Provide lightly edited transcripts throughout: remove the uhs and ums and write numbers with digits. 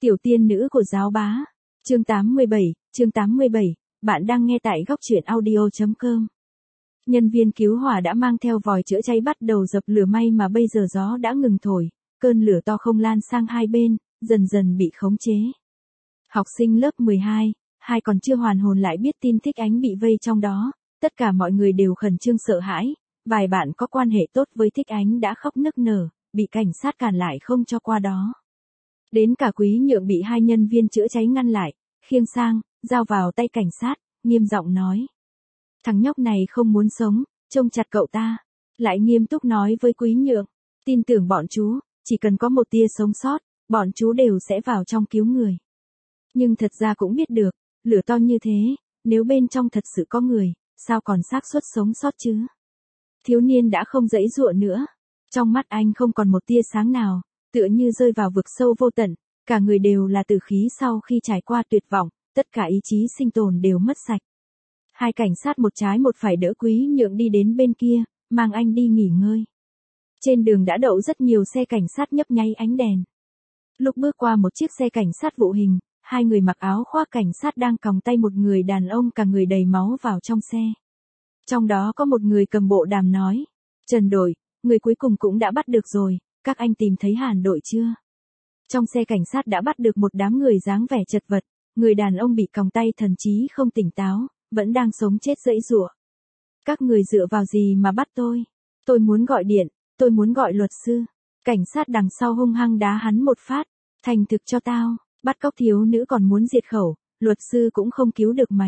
Tiểu tiên nữ của giáo bá. Chương 87, bạn đang nghe tại góc truyện audio.com. Nhân viên cứu hỏa đã mang theo vòi chữa cháy bắt đầu dập lửa, may mà bây giờ gió đã ngừng thổi, cơn lửa to không lan sang hai bên, dần dần bị khống chế. Học sinh lớp 12, hai còn chưa hoàn hồn lại biết tin Thích Ánh bị vây trong đó, tất cả mọi người đều khẩn trương sợ hãi, vài bạn có quan hệ tốt với Thích Ánh đã khóc nức nở, bị cảnh sát cản lại không cho qua đó. Đến cả Quý Nhượng bị hai nhân viên chữa cháy ngăn lại, khiêng sang, giao vào tay cảnh sát, nghiêm giọng nói. Thằng nhóc này không muốn sống, trông chặt cậu ta. Lại nghiêm túc nói với Quý Nhượng, tin tưởng bọn chú, chỉ cần có một tia sống sót, bọn chú đều sẽ vào trong cứu người. Nhưng thật ra cũng biết được, lửa to như thế, nếu bên trong thật sự có người, sao còn xác suất sống sót chứ? Thiếu niên đã không giãy giụa nữa. Trong mắt anh không còn một tia sáng nào, tựa như rơi vào vực sâu vô tận, cả người đều là tử khí sau khi trải qua tuyệt vọng, tất cả ý chí sinh tồn đều mất sạch. Hai cảnh sát một trái một phải đỡ Quý Nhượng đi đến bên kia, mang anh đi nghỉ ngơi. Trên đường đã đậu rất nhiều xe cảnh sát nhấp nháy ánh đèn. Lúc bước qua một chiếc xe cảnh sát vụ hình, hai người mặc áo khoác cảnh sát đang còng tay một người đàn ông cả người đầy máu vào trong xe. Trong đó có một người cầm bộ đàm nói, Trần đội, người cuối cùng cũng đã bắt được rồi, các anh tìm thấy Hàn đội chưa? Trong xe cảnh sát đã bắt được một đám người dáng vẻ chật vật, người đàn ông bị còng tay thần trí không tỉnh táo, vẫn đang sống chết giãy giụa. Các người dựa vào gì mà bắt tôi? Tôi muốn gọi điện, tôi muốn gọi luật sư. Cảnh sát đằng sau hung hăng đá hắn một phát, thành thực cho tao, bắt cóc thiếu nữ còn muốn diệt khẩu, luật sư cũng không cứu được mày.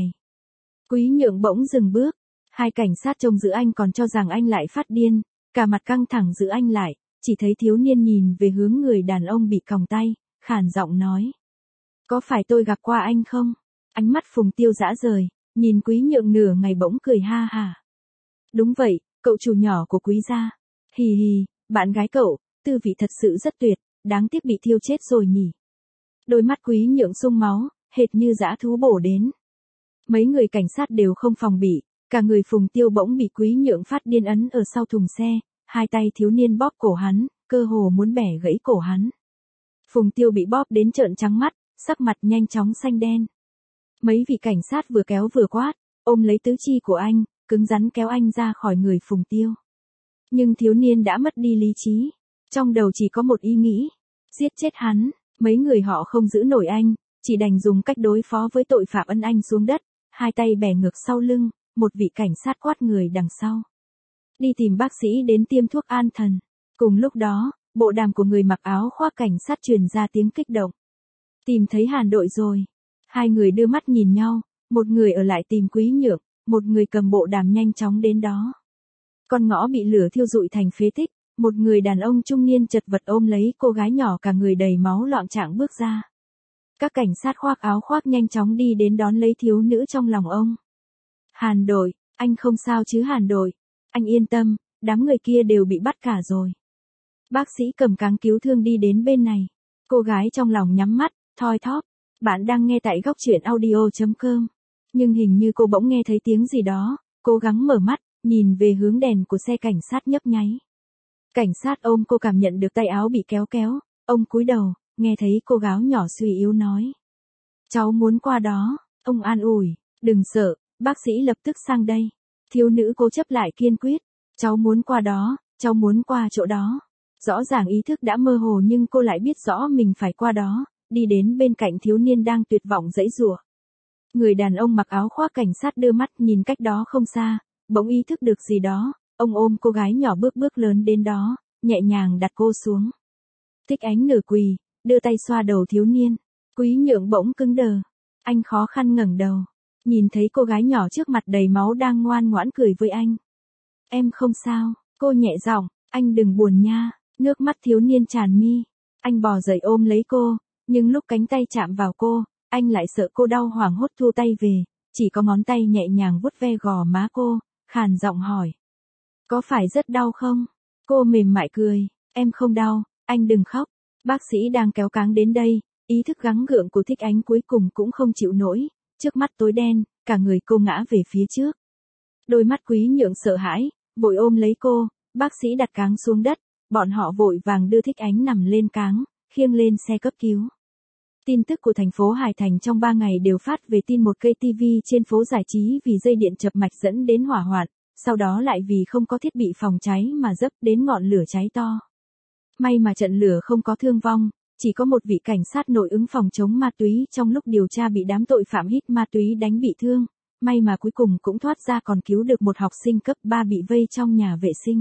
Quý Nhượng bỗng dừng bước, hai cảnh sát trông giữ anh còn cho rằng anh lại phát điên, cả mặt căng thẳng giữ anh lại, chỉ thấy thiếu niên nhìn về hướng người đàn ông bị còng tay, khàn giọng nói. Có phải tôi gặp qua anh không? Ánh mắt Phùng Tiêu dã rời, nhìn Quý Nhượng nửa ngày bỗng cười ha hả. Đúng vậy, cậu chủ nhỏ của Quý gia. Hì hì, bạn gái cậu, tư vị thật sự rất tuyệt, đáng tiếc bị thiêu chết rồi nhỉ. Đôi mắt Quý Nhượng sung máu, hệt như dã thú bổ đến. Mấy người cảnh sát đều không phòng bị, cả người Phùng Tiêu bỗng bị Quý Nhượng phát điên ấn ở sau thùng xe, hai tay thiếu niên bóp cổ hắn, cơ hồ muốn bẻ gãy cổ hắn. Phùng Tiêu bị bóp đến trợn trắng mắt, sắc mặt nhanh chóng xanh đen. Mấy vị cảnh sát vừa kéo vừa quát, ôm lấy tứ chi của anh, cứng rắn kéo anh ra khỏi người Phùng Tiêu. Nhưng thiếu niên đã mất đi lý trí, trong đầu chỉ có một ý nghĩ, giết chết hắn. Mấy người họ không giữ nổi anh, chỉ đành dùng cách đối phó với tội phạm ấn anh xuống đất, hai tay bẻ ngược sau lưng, một vị cảnh sát quát người đằng sau. Đi tìm bác sĩ đến tiêm thuốc an thần. Cùng lúc đó, bộ đàm của người mặc áo khoác cảnh sát truyền ra tiếng kích động. Tìm thấy Hàn đội rồi. Hai người đưa mắt nhìn nhau, một người ở lại tìm Quý Nhượng, một người cầm bộ đàm nhanh chóng đến đó. Con ngõ bị lửa thiêu rụi thành phế tích, một người đàn ông trung niên chật vật ôm lấy cô gái nhỏ cả người đầy máu loạng choạng bước ra. Các cảnh sát khoác áo khoác nhanh chóng đi đến đón lấy thiếu nữ trong lòng ông. Hàn đội, anh không sao chứ Hàn đội, anh yên tâm, đám người kia đều bị bắt cả rồi. Bác sĩ cầm cáng cứu thương đi đến bên này. Cô gái trong lòng nhắm mắt, thoi thóp. Bạn đang nghe tại góc truyện audio.com. Nhưng hình như cô bỗng nghe thấy tiếng gì đó, cố gắng mở mắt, nhìn về hướng đèn của xe cảnh sát nhấp nháy. Cảnh sát ôm cô cảm nhận được tay áo bị kéo kéo, ông cúi đầu, nghe thấy cô gái nhỏ suy yếu nói. Cháu muốn qua đó, ông an ủi, đừng sợ, bác sĩ lập tức sang đây. Thiếu nữ cố chấp lại kiên quyết, cháu muốn qua đó, cháu muốn qua chỗ đó. Rõ ràng ý thức đã mơ hồ nhưng cô lại biết rõ mình phải qua đó, đi đến bên cạnh thiếu niên đang tuyệt vọng giãy giụa. Người đàn ông mặc áo khoác cảnh sát đưa mắt nhìn cách đó không xa, bỗng ý thức được gì đó, ông ôm cô gái nhỏ bước lớn đến đó, nhẹ nhàng đặt cô xuống. Thích Ánh nửa quỳ, đưa tay xoa đầu thiếu niên. Quý Nhượng bỗng cứng đờ, anh khó khăn ngẩng đầu, nhìn thấy cô gái nhỏ trước mặt đầy máu đang ngoan ngoãn cười với anh. Em không sao, cô nhẹ giọng, anh đừng buồn nha. Nước mắt thiếu niên tràn mi, anh bò dậy ôm lấy cô, nhưng lúc cánh tay chạm vào cô, anh lại sợ cô đau hoảng hốt thu tay về, chỉ có ngón tay nhẹ nhàng vuốt ve gò má cô, khàn giọng hỏi. Có phải rất đau không? Cô mềm mại cười, em không đau, anh đừng khóc. Bác sĩ đang kéo cáng đến đây, ý thức gắng gượng của Thích Ánh cuối cùng cũng không chịu nổi, trước mắt tối đen, cả người cô ngã về phía trước. Đôi mắt Quý Nhượng sợ hãi, vội ôm lấy cô, bác sĩ đặt cáng xuống đất. Bọn họ vội vàng đưa Thích Ánh nằm lên cáng, khiêng lên xe cấp cứu. Tin tức của thành phố Hải Thành trong 3 ngày đều phát về tin một cây TV trên phố giải trí vì dây điện chập mạch dẫn đến hỏa hoạn, sau đó lại vì không có thiết bị phòng cháy mà dấp đến ngọn lửa cháy to. May mà trận lửa không có thương vong, chỉ có một vị cảnh sát nội ứng phòng chống ma túy trong lúc điều tra bị đám tội phạm hít ma túy đánh bị thương, may mà cuối cùng cũng thoát ra còn cứu được một học sinh cấp 3 bị vây trong nhà vệ sinh.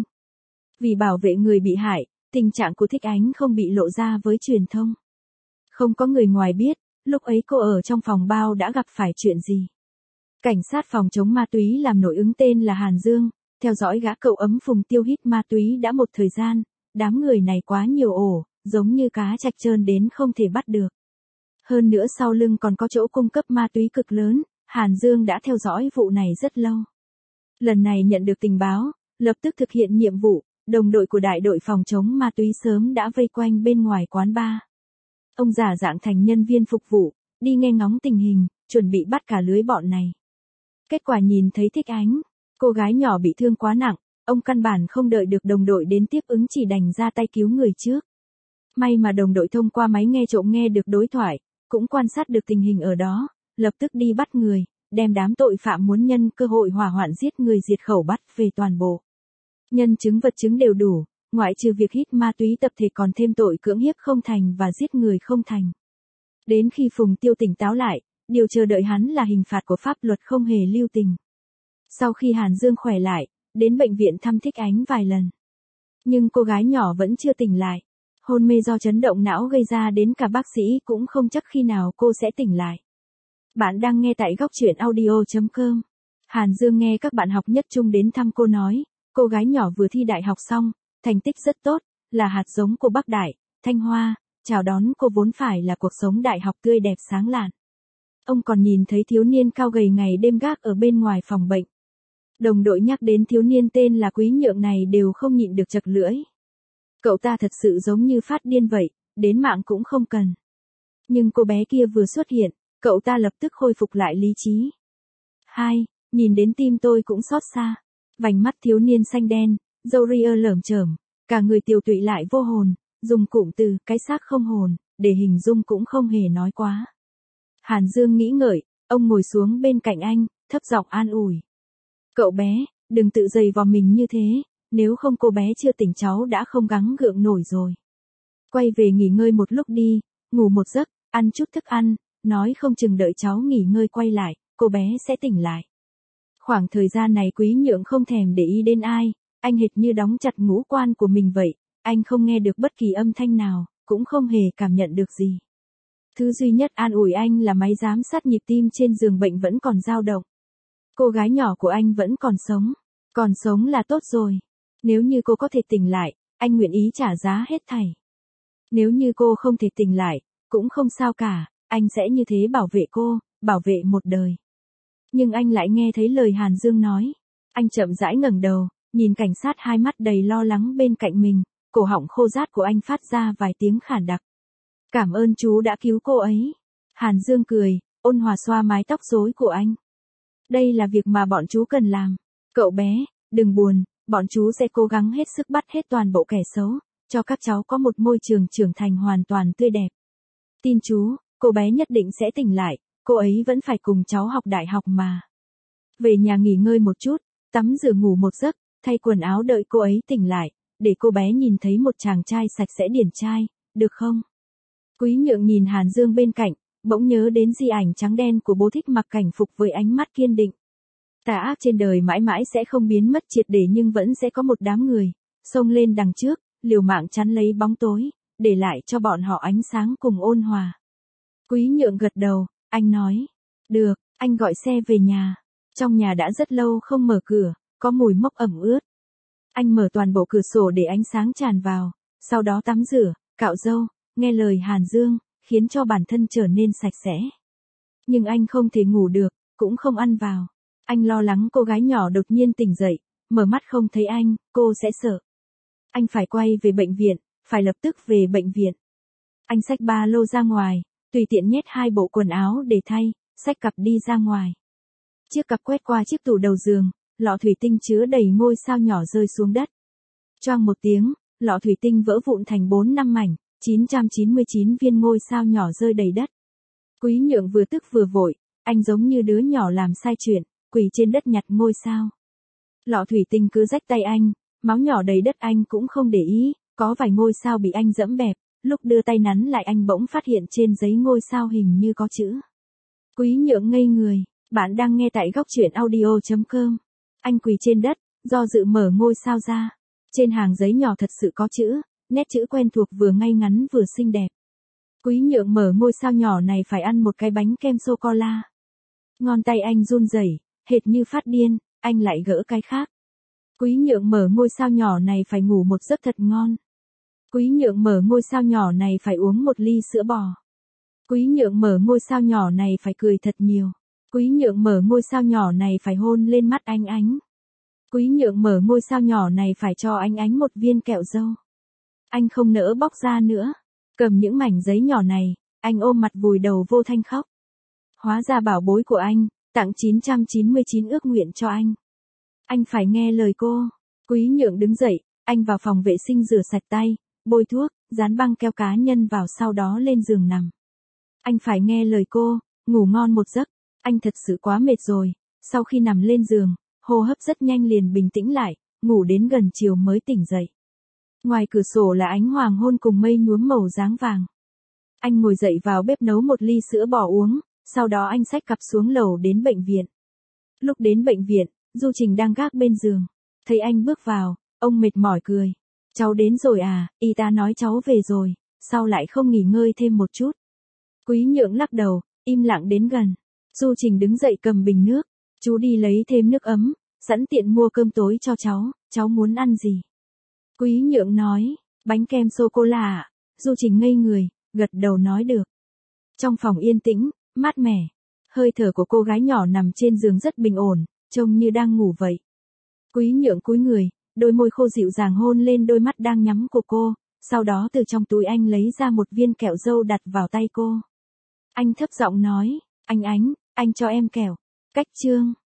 Vì bảo vệ người bị hại, tình trạng của Thích Ánh không bị lộ ra với truyền thông. Không có người ngoài biết, lúc ấy cô ở trong phòng bao đã gặp phải chuyện gì. Cảnh sát phòng chống ma túy làm nội ứng tên là Hàn Dương, theo dõi gã cậu ấm Phùng Tiêu hít ma túy đã một thời gian, đám người này quá nhiều ổ, giống như cá trạch trơn đến không thể bắt được. Hơn nữa sau lưng còn có chỗ cung cấp ma túy cực lớn, Hàn Dương đã theo dõi vụ này rất lâu. Lần này nhận được tình báo, lập tức thực hiện nhiệm vụ, đồng đội của đại đội phòng chống ma túy sớm đã vây quanh bên ngoài quán bar. Ông giả dạng thành nhân viên phục vụ, đi nghe ngóng tình hình, chuẩn bị bắt cả lưới bọn này. Kết quả nhìn thấy Thích Ánh, cô gái nhỏ bị thương quá nặng, ông căn bản không đợi được đồng đội đến tiếp ứng chỉ đành ra tay cứu người trước. May mà đồng đội thông qua máy nghe trộm nghe được đối thoại, cũng quan sát được tình hình ở đó, lập tức đi bắt người, đem đám tội phạm muốn nhân cơ hội hỏa hoạn giết người diệt khẩu bắt về toàn bộ. Nhân chứng vật chứng đều đủ, ngoại trừ việc hít ma túy tập thể còn thêm tội cưỡng hiếp không thành và giết người không thành. Đến khi Phùng Tiêu tỉnh táo lại, điều chờ đợi hắn là hình phạt của pháp luật không hề lưu tình. Sau khi Hàn Dương khỏe lại, đến bệnh viện thăm Thích Ánh vài lần. Nhưng cô gái nhỏ vẫn chưa tỉnh lại. Hôn mê do chấn động não gây ra đến cả bác sĩ cũng không chắc khi nào cô sẽ tỉnh lại. Bạn đang nghe tại góc truyện audio.com. Hàn Dương nghe các bạn học nhất trung đến thăm cô nói, cô gái nhỏ vừa thi đại học xong, thành tích rất tốt, là hạt giống của Bắc Đại, Thanh Hoa, chào đón cô vốn phải là cuộc sống đại học tươi đẹp sáng lạn. Ông còn nhìn thấy thiếu niên cao gầy ngày đêm gác ở bên ngoài phòng bệnh. Đồng đội nhắc đến thiếu niên tên là Quý Nhượng này đều không nhịn được chật lưỡi. Cậu ta thật sự giống như phát điên vậy, đến mạng cũng không cần. Nhưng cô bé kia vừa xuất hiện, cậu ta lập tức khôi phục lại lý trí. Nhìn đến tim tôi cũng xót xa. Vành mắt thiếu niên xanh đen, râu ria lởm chởm, cả người tiều tụy lại vô hồn, dùng cụm từ cái xác không hồn, để hình dung cũng không hề nói quá. Hàn Dương nghĩ ngợi, ông ngồi xuống bên cạnh anh, thấp giọng an ủi. Cậu bé, đừng tự dày vào mình như thế, nếu không cô bé chưa tỉnh cháu đã không gắng gượng nổi rồi. Quay về nghỉ ngơi một lúc đi, ngủ một giấc, ăn chút thức ăn, nói không chừng đợi cháu nghỉ ngơi quay lại, cô bé sẽ tỉnh lại. Khoảng thời gian này Quý Nhượng không thèm để ý đến ai, anh hệt như đóng chặt ngũ quan của mình vậy, anh không nghe được bất kỳ âm thanh nào, cũng không hề cảm nhận được gì. Thứ duy nhất an ủi anh là máy giám sát nhịp tim trên giường bệnh vẫn còn dao động. Cô gái nhỏ của anh vẫn còn sống là tốt rồi. Nếu như cô có thể tỉnh lại, anh nguyện ý trả giá hết thảy. Nếu như cô không thể tỉnh lại, cũng không sao cả, anh sẽ như thế bảo vệ cô, bảo vệ một đời. Nhưng anh lại nghe thấy lời Hàn Dương nói. Anh chậm rãi ngẩng đầu, nhìn cảnh sát hai mắt đầy lo lắng bên cạnh mình, cổ họng khô rát của anh phát ra vài tiếng khản đặc. Cảm ơn chú đã cứu cô ấy. Hàn Dương cười, ôn hòa xoa mái tóc rối của anh. Đây là việc mà bọn chú cần làm. Cậu bé, đừng buồn, bọn chú sẽ cố gắng hết sức bắt hết toàn bộ kẻ xấu, cho các cháu có một môi trường trưởng thành hoàn toàn tươi đẹp. Tin chú, cô bé nhất định sẽ tỉnh lại, cô ấy vẫn phải cùng cháu học đại học mà. Về nhà nghỉ ngơi một chút, tắm rửa ngủ một giấc, thay quần áo đợi cô ấy tỉnh lại, để cô bé nhìn thấy một chàng trai sạch sẽ điển trai, được không? Quý Nhượng nhìn Hàn Dương bên cạnh, bỗng nhớ đến di ảnh trắng đen của bố Thích Mặc cảnh phục với ánh mắt kiên định. Tà ác trên đời mãi mãi sẽ không biến mất triệt để nhưng vẫn sẽ có một đám người, xông lên đằng trước, liều mạng chắn lấy bóng tối, để lại cho bọn họ ánh sáng cùng ôn hòa. Quý Nhượng gật đầu, anh nói, được, anh gọi xe về nhà. Trong nhà đã rất lâu không mở cửa, có mùi mốc ẩm ướt. Anh mở toàn bộ cửa sổ để ánh sáng tràn vào, sau đó tắm rửa, cạo râu, nghe lời Hàn Dương, khiến cho bản thân trở nên sạch sẽ. Nhưng anh không thể ngủ được, cũng không ăn vào. Anh lo lắng cô gái nhỏ đột nhiên tỉnh dậy, mở mắt không thấy anh, cô sẽ sợ. Anh phải quay về bệnh viện, phải lập tức về bệnh viện. Anh xách ba lô ra ngoài, tùy tiện nhét 2 bộ quần áo để thay, xách cặp đi ra ngoài. Chiếc cặp quét qua chiếc tủ đầu giường, lọ thủy tinh chứa đầy ngôi sao nhỏ rơi xuống đất. Choang một tiếng, lọ thủy tinh vỡ vụn thành 4-5 mảnh, 999 viên ngôi sao nhỏ rơi đầy đất. Quý Nhượng vừa tức vừa vội, anh giống như đứa nhỏ làm sai chuyện, quỳ trên đất nhặt ngôi sao. Lọ thủy tinh cứ rách tay anh, máu nhỏ đầy đất anh cũng không để ý, có vài ngôi sao bị anh dẫm bẹp, lúc đưa tay nắn lại anh bỗng phát hiện trên giấy ngôi sao hình như có chữ. Quý Nhượng ngây người, bạn đang nghe tại góc truyện audio.com. Anh quỳ trên đất, do dự mở ngôi sao ra. Trên hàng giấy nhỏ thật sự có chữ, nét chữ quen thuộc vừa ngay ngắn vừa xinh đẹp. Quý Nhượng mở ngôi sao nhỏ này phải ăn một cái bánh kem sô-cô-la. Ngón tay anh run rẩy, hệt như phát điên, anh lại gỡ cái khác. Quý Nhượng mở ngôi sao nhỏ này phải ngủ một giấc thật ngon. Quý Nhượng mở ngôi sao nhỏ này phải uống một ly sữa bò. Quý Nhượng mở ngôi sao nhỏ này phải cười thật nhiều. Quý Nhượng mở ngôi sao nhỏ này phải hôn lên mắt anh Ánh. Quý Nhượng mở ngôi sao nhỏ này phải cho anh Ánh một viên kẹo dâu. Anh không nỡ bóc ra nữa. Cầm những mảnh giấy nhỏ này, anh ôm mặt vùi đầu vô thanh khóc. Hóa ra bảo bối của anh, tặng 999 ước nguyện cho anh. Anh phải nghe lời cô. Quý Nhượng đứng dậy, anh vào phòng vệ sinh rửa sạch tay, bôi thuốc, dán băng keo cá nhân vào sau đó lên giường nằm. Anh phải nghe lời cô, ngủ ngon một giấc. Anh thật sự quá mệt rồi, sau khi nằm lên giường, hô hấp rất nhanh liền bình tĩnh lại, ngủ đến gần chiều mới tỉnh dậy. Ngoài cửa sổ là ánh hoàng hôn cùng mây nhuốm màu dáng vàng. Anh ngồi dậy vào bếp nấu một ly sữa bò uống, sau đó anh xách cặp xuống lầu đến bệnh viện. Lúc đến bệnh viện, Du Trình đang gác bên giường. Thấy anh bước vào, ông mệt mỏi cười. Cháu đến rồi à, y tá nói cháu về rồi, sao lại không nghỉ ngơi thêm một chút? Quý Nhượng lắc đầu, im lặng đến gần. Du Trình đứng dậy cầm bình nước. Chú đi lấy thêm nước ấm, sẵn tiện mua cơm tối cho cháu muốn ăn gì? Quý Nhượng nói, bánh kem sô-cô-la ạ. Du Trình ngây người, gật đầu nói được. Trong phòng yên tĩnh, mát mẻ. Hơi thở của cô gái nhỏ nằm trên giường rất bình ổn, trông như đang ngủ vậy. Quý Nhượng cúi người, đôi môi khô dịu dàng hôn lên đôi mắt đang nhắm của cô, sau đó từ trong túi anh lấy ra một viên kẹo dâu đặt vào tay cô. Anh thấp giọng nói, anh Ánh, anh cho em kẹo. Cách chương.